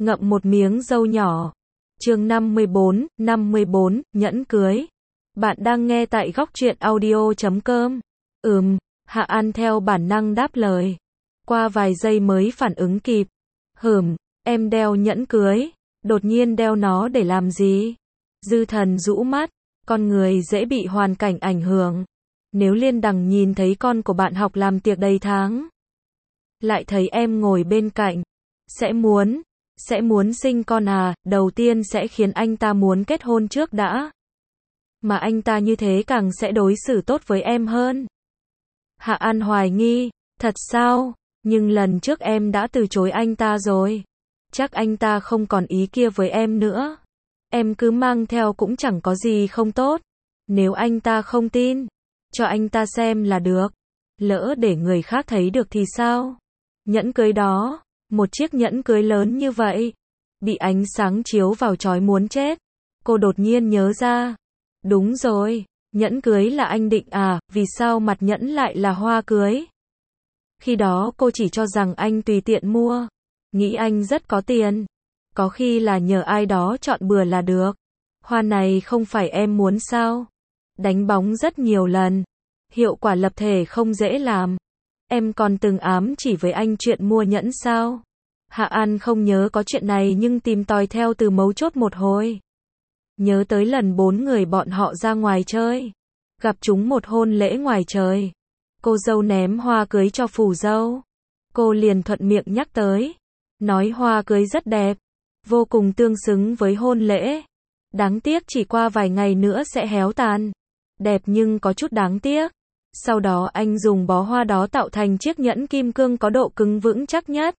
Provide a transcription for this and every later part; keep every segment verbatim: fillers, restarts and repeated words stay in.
ngậm một miếng dâu nhỏ. Chương năm mươi bốn, năm mươi bốn, nhẫn cưới. Bạn đang nghe tại góc truyện audio chấm com. Ừm, Hạ An theo bản năng đáp lời. Qua vài giây mới phản ứng kịp. Hửm, em đeo nhẫn cưới, đột nhiên đeo nó để làm gì? Dư Thần rũ mắt, con người dễ bị hoàn cảnh ảnh hưởng. Nếu Liên Đằng nhìn thấy con của bạn học làm tiệc đầy tháng, lại thấy em ngồi bên cạnh, sẽ muốn, sẽ muốn sinh con à, đầu tiên sẽ khiến anh ta muốn kết hôn trước đã. Mà anh ta như thế càng sẽ đối xử tốt với em hơn. Hạ An hoài nghi, thật sao? Nhưng lần trước em đã từ chối anh ta rồi. Chắc anh ta không còn ý kia với em nữa. Em cứ mang theo cũng chẳng có gì không tốt. Nếu anh ta không tin, cho anh ta xem là được. Lỡ để người khác thấy được thì sao? Nhẫn cưới đó, một chiếc nhẫn cưới lớn như vậy, bị ánh sáng chiếu vào chói muốn chết. Cô đột nhiên nhớ ra. Đúng rồi, nhẫn cưới là anh định à, vì sao mặt nhẫn lại là hoa cưới? Khi đó cô chỉ cho rằng anh tùy tiện mua, nghĩ anh rất có tiền. Có khi là nhờ ai đó chọn bừa là được. Hoa này không phải em muốn sao? Đánh bóng rất nhiều lần, hiệu quả lập thể không dễ làm. Em còn từng ám chỉ với anh chuyện mua nhẫn sao? Hạ An không nhớ có chuyện này nhưng tìm tòi theo từ mấu chốt một hồi. Nhớ tới lần bốn người bọn họ ra ngoài chơi, gặp chúng một hôn lễ ngoài trời. Cô dâu ném hoa cưới cho phù dâu. Cô liền thuận miệng nhắc tới, nói hoa cưới rất đẹp, vô cùng tương xứng với hôn lễ. Đáng tiếc chỉ qua vài ngày nữa sẽ héo tàn. Đẹp nhưng có chút đáng tiếc. Sau đó anh dùng bó hoa đó tạo thành chiếc nhẫn kim cương có độ cứng vững chắc nhất.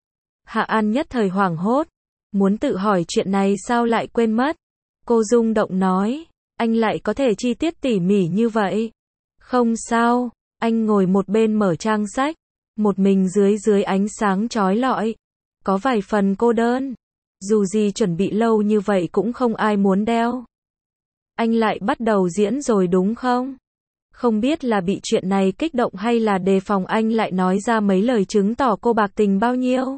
Hạ An nhất thời hoảng hốt, muốn tự hỏi chuyện này sao lại quên mất. Cô rung động nói, anh lại có thể chi tiết tỉ mỉ như vậy. Không sao, anh ngồi một bên mở trang sách, một mình dưới dưới ánh sáng chói lọi. Có vài phần cô đơn. Dù gì chuẩn bị lâu như vậy cũng không ai muốn đeo. Anh lại bắt đầu diễn rồi đúng không? Không biết là bị chuyện này kích động hay là đề phòng anh lại nói ra mấy lời chứng tỏ cô bạc tình bao nhiêu.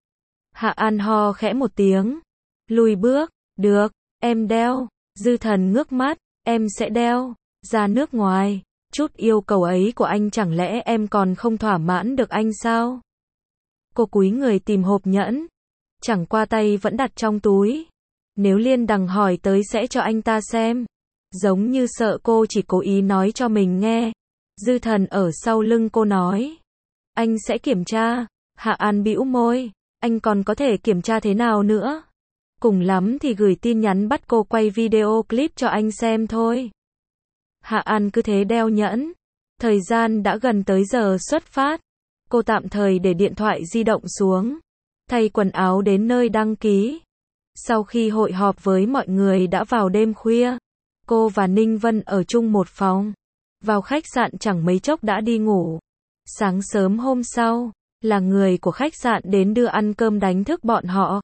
Hạ An ho khẽ một tiếng. Lùi bước, được, em đeo. Dư Thần ngước mắt, em sẽ đeo. Ra nước ngoài, chút yêu cầu ấy của anh chẳng lẽ em còn không thỏa mãn được anh sao? Cô cúi người tìm hộp nhẫn. Chẳng qua tay vẫn đặt trong túi. Nếu Liên Đằng hỏi tới sẽ cho anh ta xem. Giống như sợ cô chỉ cố ý nói cho mình nghe. Dư Thần ở sau lưng cô nói, anh sẽ kiểm tra. Hạ An bĩu môi, anh còn có thể kiểm tra thế nào nữa? Cùng lắm thì gửi tin nhắn bắt cô quay video clip cho anh xem thôi. Hạ An cứ thế đeo nhẫn. Thời gian đã gần tới giờ xuất phát. Cô tạm thời để điện thoại di động xuống, thay quần áo đến nơi đăng ký. Sau khi hội họp với mọi người đã vào đêm khuya, cô và Ninh Vân ở chung một phòng. Vào khách sạn chẳng mấy chốc đã đi ngủ. Sáng sớm hôm sau, là người của khách sạn đến đưa ăn cơm đánh thức bọn họ.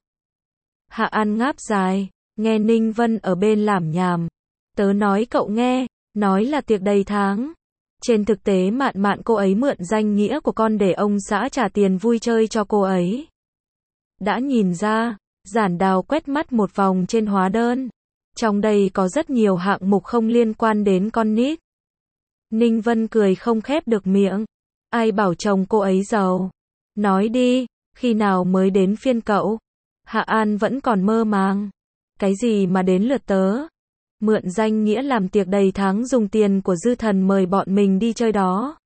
Hạ An ngáp dài, nghe Ninh Vân ở bên lảm nhảm. Tớ nói cậu nghe, nói là tiệc đầy tháng. Trên thực tế mạn mạn cô ấy mượn danh nghĩa của con để ông xã trả tiền vui chơi cho cô ấy. Đã nhìn ra, Giản Đào quét mắt một vòng trên hóa đơn. Trong đây có rất nhiều hạng mục không liên quan đến con nít. Ninh Vân cười không khép được miệng. Ai bảo chồng cô ấy giàu? Nói đi, khi nào mới đến phiên cậu? Hạ An vẫn còn mơ màng. Cái gì mà đến lượt tớ? Mượn danh nghĩa làm tiệc đầy tháng dùng tiền của Dư Thần mời bọn mình đi chơi đó.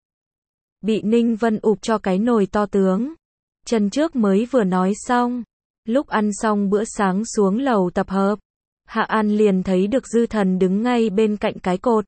Bị Ninh Vân ụp cho cái nồi to tướng. Chân trước mới vừa nói xong. Lúc ăn xong bữa sáng xuống lầu tập hợp, Hạ An liền thấy được Dư Thần đứng ngay bên cạnh cái cột.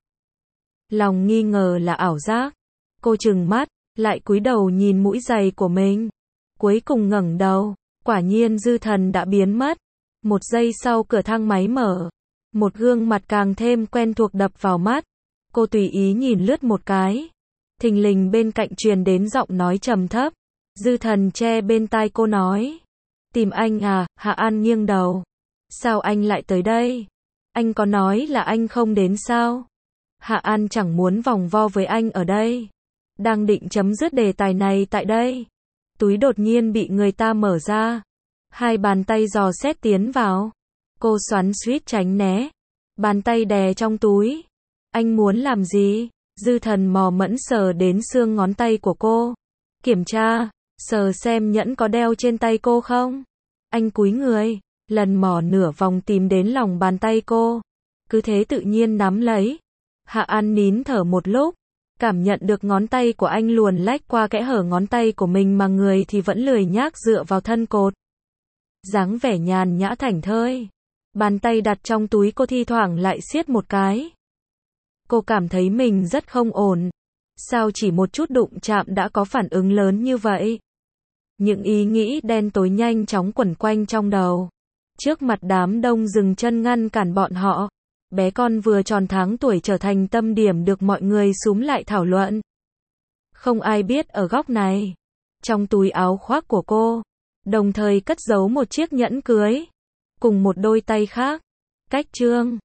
Lòng nghi ngờ là ảo giác. Cô trừng mắt, lại cúi đầu nhìn mũi giày của mình. Cuối cùng ngẩng đầu, quả nhiên Dư Thần đã biến mất. Một giây sau cửa thang máy mở. Một gương mặt càng thêm quen thuộc đập vào mắt. Cô tùy ý nhìn lướt một cái. Thình lình bên cạnh truyền đến giọng nói trầm thấp. Dư Thần che bên tai cô nói, tìm anh à? Hạ An nghiêng đầu. Sao anh lại tới đây? Anh có nói là anh không đến sao? Hạ An chẳng muốn vòng vo với anh ở đây. Đang định chấm dứt đề tài này tại đây. Túi đột nhiên bị người ta mở ra. Hai bàn tay dò xét tiến vào. Cô xoắn xuýt tránh né. Bàn tay đè trong túi. Anh muốn làm gì? Dư Thần mò mẫm sờ đến xương ngón tay của cô. Kiểm tra, sờ xem nhẫn có đeo trên tay cô không? Anh cúi người, lần mò nửa vòng tìm đến lòng bàn tay cô. Cứ thế tự nhiên nắm lấy. Hạ An nín thở một lúc, cảm nhận được ngón tay của anh luồn lách qua kẽ hở ngón tay của mình mà người thì vẫn lười nhác dựa vào thân cột. Dáng vẻ nhàn nhã thảnh thơi. Bàn tay đặt trong túi cô thi thoảng lại siết một cái. Cô cảm thấy mình rất không ổn. Sao chỉ một chút đụng chạm đã có phản ứng lớn như vậy? Những ý nghĩ đen tối nhanh chóng quẩn quanh trong đầu. Trước mặt đám đông dừng chân ngăn cản bọn họ. Bé con vừa tròn tháng tuổi trở thành tâm điểm được mọi người xúm lại thảo luận. Không ai biết ở góc này, trong túi áo khoác của cô, đồng thời cất giấu một chiếc nhẫn cưới, cùng một đôi tay khác. Cách trương,